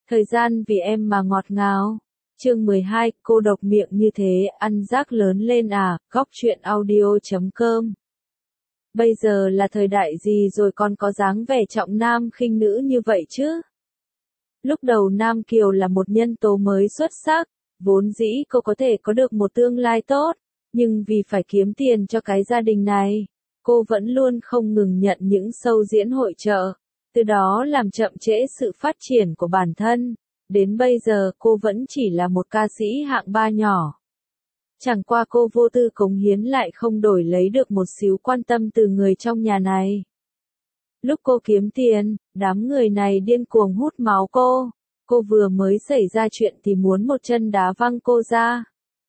Thời gian vì em mà ngọt ngào. Chương 12, cô độc miệng như thế, ăn rác lớn lên à, góc truyện audio.com. Bây giờ là thời đại gì rồi còn có dáng vẻ trọng nam khinh nữ như vậy chứ? Lúc đầu Nam Kiều là một nhân tố mới xuất sắc, vốn dĩ cô có thể có được một tương lai tốt, nhưng vì phải kiếm tiền cho cái gia đình này, cô vẫn luôn không ngừng nhận những show diễn hội chợ, từ đó làm chậm trễ sự phát triển của bản thân. Đến bây giờ cô vẫn chỉ là một ca sĩ hạng ba nhỏ. Chẳng qua cô vô tư cống hiến lại không đổi lấy được một xíu quan tâm từ người trong nhà này. Lúc cô kiếm tiền, đám người này điên cuồng hút máu cô. Cô vừa mới xảy ra chuyện thì muốn một chân đá văng cô ra.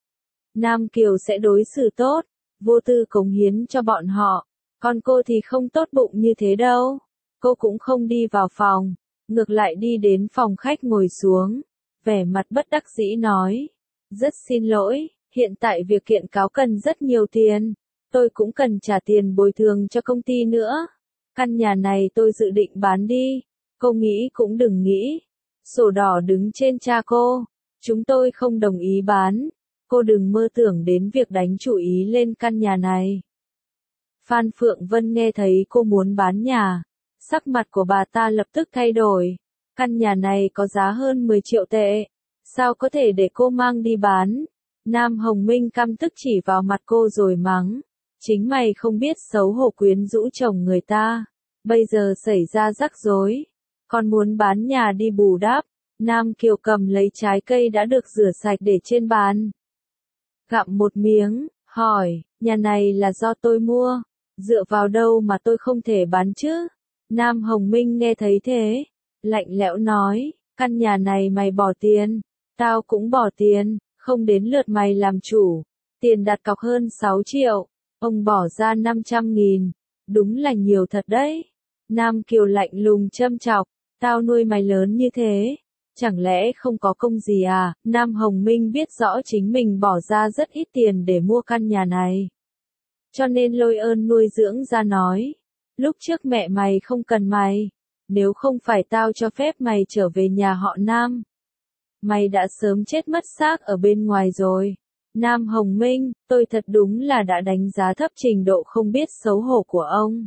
Nam Kiều sẽ đối xử tốt, vô tư cống hiến cho bọn họ. Còn cô thì không tốt bụng như thế đâu. Cô cũng không đi vào phòng, ngược lại đi đến phòng khách ngồi xuống. Vẻ mặt bất đắc dĩ nói. Rất xin lỗi, hiện tại việc kiện cáo cần rất nhiều tiền. Tôi cũng cần trả tiền bồi thường cho công ty nữa. Căn nhà này tôi dự định bán đi. Cô nghĩ cũng đừng nghĩ. Sổ đỏ đứng trên cha cô. Chúng tôi không đồng ý bán. Cô đừng mơ tưởng đến việc đánh chủ ý lên căn nhà này. Phan Phượng Vân nghe thấy cô muốn bán nhà. Sắc mặt của bà ta lập tức thay đổi. Căn nhà này có giá hơn 10 triệu tệ. Sao có thể để cô mang đi bán? Nam Hồng Minh căm tức chỉ vào mặt cô rồi mắng. Chính mày không biết xấu hổ quyến rũ chồng người ta. Bây giờ xảy ra rắc rối. Còn muốn bán nhà đi bù đắp. Nam Kiều cầm lấy trái cây đã được rửa sạch để trên bàn. Gặm một miếng, hỏi, nhà này là do tôi mua. Dựa vào đâu mà tôi không thể bán chứ? Nam Hồng Minh nghe thấy thế. Lạnh lẽo nói, căn nhà này mày bỏ tiền. Tao cũng bỏ tiền, không đến lượt mày làm chủ. Tiền đặt cọc hơn 6 triệu. Ông bỏ ra 500.000. Đúng là nhiều thật đấy. Nam Kiều lạnh lùng châm chọc. Tao nuôi mày lớn như thế. Chẳng lẽ không có công gì à? Nam Hồng Minh biết rõ chính mình bỏ ra rất ít tiền để mua căn nhà này. Cho nên lôi ơn nuôi dưỡng ra nói. Lúc trước mẹ mày không cần mày. Nếu không phải tao cho phép mày trở về nhà họ Nam. Mày đã sớm chết mất xác ở bên ngoài rồi. Nam Hồng Minh, tôi thật đúng là đã đánh giá thấp trình độ không biết xấu hổ của ông.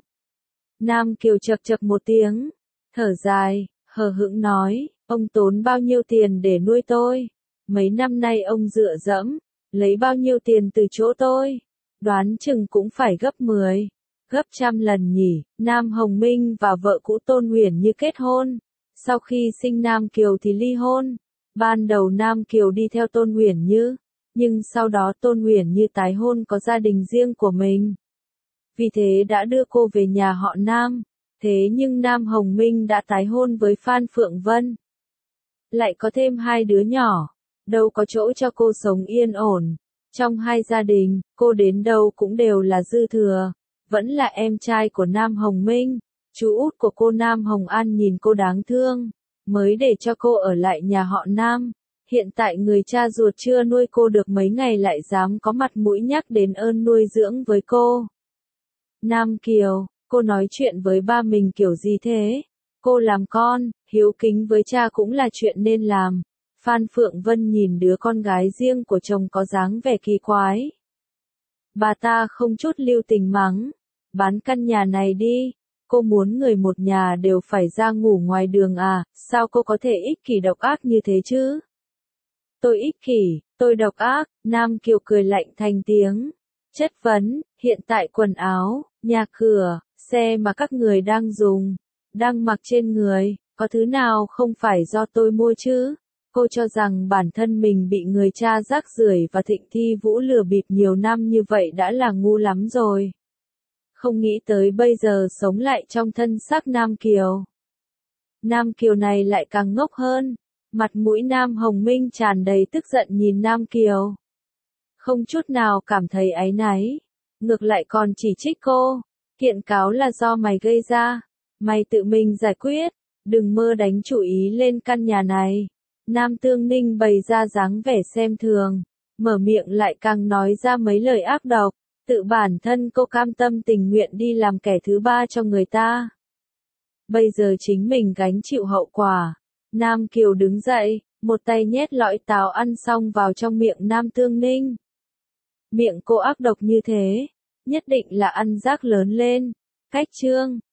Nam Kiều chậc chậc một tiếng. Thở dài, hờ hững nói. Ông tốn bao nhiêu tiền để nuôi tôi? Mấy năm nay ông dựa dẫm, lấy bao nhiêu tiền từ chỗ tôi? Đoán chừng cũng phải gấp 10, gấp trăm lần nhỉ. Nam Hồng Minh và vợ cũ Tôn Huyền Như kết hôn. Sau khi sinh Nam Kiều thì ly hôn. Ban đầu Nam Kiều đi theo Tôn Huyền Như, nhưng sau đó Tôn Huyền Như tái hôn có gia đình riêng của mình. Vì thế đã đưa cô về nhà họ Nam. Thế nhưng Nam Hồng Minh đã tái hôn với Phan Phượng Vân. Lại có thêm 2 đứa nhỏ, đâu có chỗ cho cô sống yên ổn. Trong hai gia đình, cô đến đâu cũng đều là dư thừa. Vẫn là em trai của Nam Hồng Minh, chú út của cô Nam Hồng An nhìn cô đáng thương, mới để cho cô ở lại nhà họ Nam. Hiện tại người cha ruột chưa nuôi cô được mấy ngày lại dám có mặt mũi nhắc đến ơn nuôi dưỡng với cô. Nam Kiều, cô nói chuyện với ba mình kiểu gì thế? Cô làm con, hiếu kính với cha cũng là chuyện nên làm. Phan Phượng Vân nhìn đứa con gái riêng của chồng có dáng vẻ kỳ quái. Bà ta không chút lưu tình mắng. Bán căn nhà này đi. Cô muốn người một nhà đều phải ra ngủ ngoài đường à? Sao cô có thể ích kỷ độc ác như thế chứ? Tôi ích kỷ, tôi độc ác. Nam Kiều cười lạnh thành tiếng. Chất vấn, hiện tại quần áo, nhà cửa, xe mà các người đang dùng, đang mặc trên người, có thứ nào không phải do tôi mua chứ? Cô cho rằng bản thân mình bị người cha rác rưởi và Thịnh Thi Vũ lừa bịp nhiều năm như vậy đã là ngu lắm rồi. Không nghĩ tới bây giờ sống lại trong thân xác Nam Kiều. Nam Kiều này lại càng ngốc hơn. Mặt mũi Nam Hồng Minh tràn đầy tức giận nhìn Nam Kiều. Không chút nào cảm thấy áy náy. Ngược lại còn chỉ trích cô. Kiện cáo là do mày gây ra. Mày tự mình giải quyết. Đừng mơ đánh chủ ý lên căn nhà này. Nam Tương Ninh bày ra dáng vẻ xem thường. Mở miệng lại càng nói ra mấy lời ác độc. Tự bản thân cô cam tâm tình nguyện đi làm kẻ thứ ba cho người ta. Bây giờ chính mình gánh chịu hậu quả. Nam Kiều đứng dậy, một tay nhét lõi táo ăn xong vào trong miệng Nam Tương Ninh. Miệng cô ác độc như thế, nhất định là ăn rác lớn lên. Cách chương